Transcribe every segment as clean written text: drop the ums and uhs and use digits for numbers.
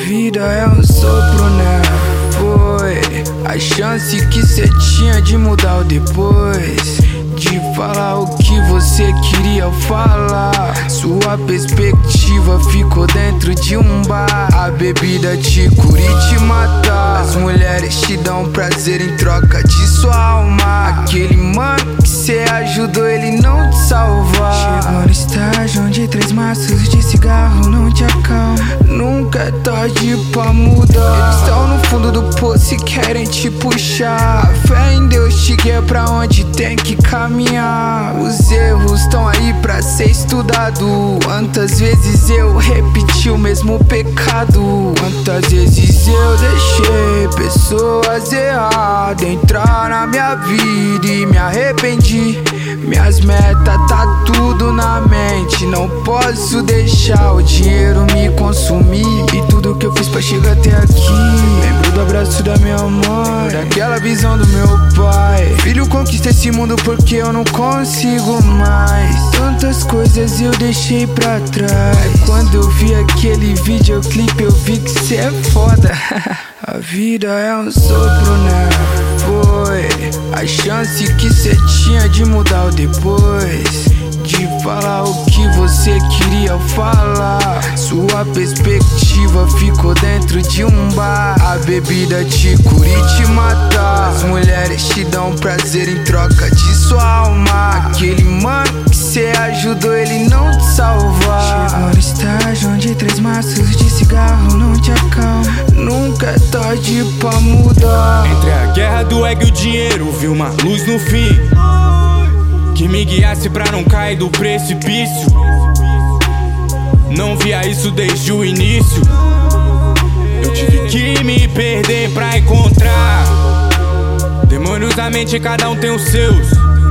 vida é um sopro, né? Foi a chance que cê tinha de mudar o depois, de falar o que você queria falar. Sua perspectiva ficou dentro de um bar. A bebida te cura e te mata. As mulheres te dão prazer em troca de sua alma. Aquele mano que cê ajudou, ele não te salvar. Chegou no estágio onde 3 maços de cigarro não te acalma. Nunca é tarde pra mudar. Eles estão no fundo do poço e querem te puxar. Fé em Deus te guia pra onde tem que caminhar. Os erros estão aí pra ser estudado. Quantas vezes eu repeti o mesmo pecado? Quantas vezes eu deixei pessoas erradas entrar na minha vida e me arrependi. Minhas metas tá tudo na mente. Não posso deixar o dinheiro me consumir. E tudo que eu fiz pra chegar até aqui. Lembro do abraço da minha mãe, daquela visão do meu pai. Filho, conquista esse mundo porque eu não consigo mais. Tantas coisas eu deixei pra trás. Quando eu vi aquele videoclipe eu vi que cê é foda. A vida é um sopro, né? Foi a chance que cê tinha de mudar o depois, de falar o que você queria falar. Sua perspectiva ficou dentro de um bar. A bebida te cura e te mata. As mulheres te dão prazer em troca de sua alma. Aquele mano que cê ajudou, ele não te salvar. Chegou no estágio onde 3 maços de cigarro não te acalma. Nunca é tarde pra mudar. Entre a guerra do ego e o dinheiro, vi uma luz no fim que me guiasse pra não cair do precipício. Não via isso desde o início. Eu tive que me perder pra encontrar. Demônios da mente, cada um tem os seus.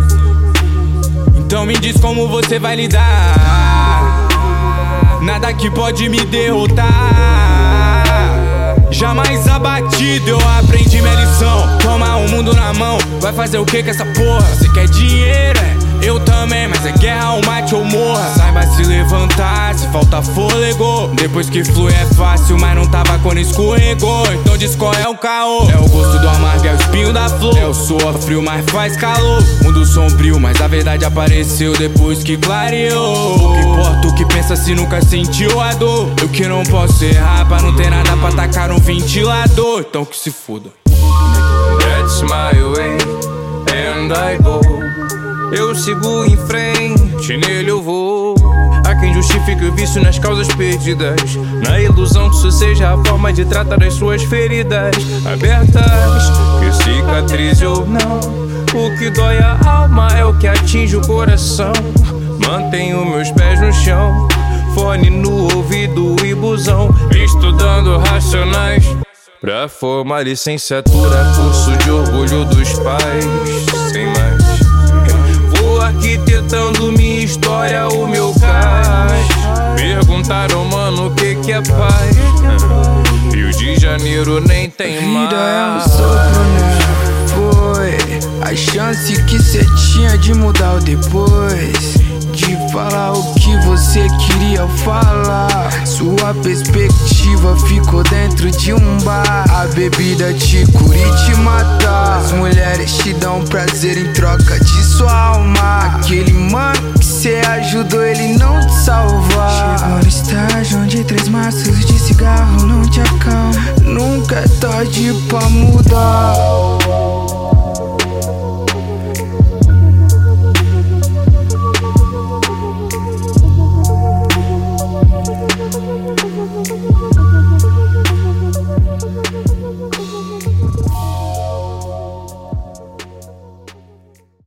Então me diz como você vai lidar. Nada que pode me derrotar. Jamais abatido, eu aprendi minha lição. Toma o mundo na mão, vai fazer o que com essa porra? Você quer dinheiro, é? Eu também, mas é guerra ou mate ou morra. Saiba se levantar, se falta fôlego. Depois que flui é fácil, mas não tava quando escorregou. Então diz qual é o caô. É o gosto do amargo, é o espinho da flor. É o suor frio, mas faz calor. Mundo sombrio, mas a verdade apareceu depois que clareou. Pouco importa o que pensa se nunca sentiu a dor. Eu que não posso errar pra não ter nada pra tacar no ventilador. Então que se foda. That's my way, and I go. Eu sigo em frente, nele eu vou. Há quem justifique o vício nas causas perdidas, na ilusão que isso seja a forma de tratar as suas feridas abertas, que cicatrize ou não. O que dói a alma é o que atinge o coração. Mantenho meus pés no chão, fone no ouvido e busão, estudando racionais pra formar licenciatura, curso de orgulho dos pais. Sem mais, vou arquitetando minha história, o meu cais. Perguntaram, mano, o que é paz? Rio de Janeiro nem tem mais. A vida é um sopro, né? Foi a chance que cê tinha de mudar o depois, de falar o que você queria falar. Sua perspectiva ficou dentro de um bar. A bebida te cura e te mata. As mulheres te dão prazer em troca de sua alma. Aquele mano que cê ajudou, ele não te salvar. Chegou no estágio onde 3 maços de cigarro não te acalma. Nunca é tarde pra mudar.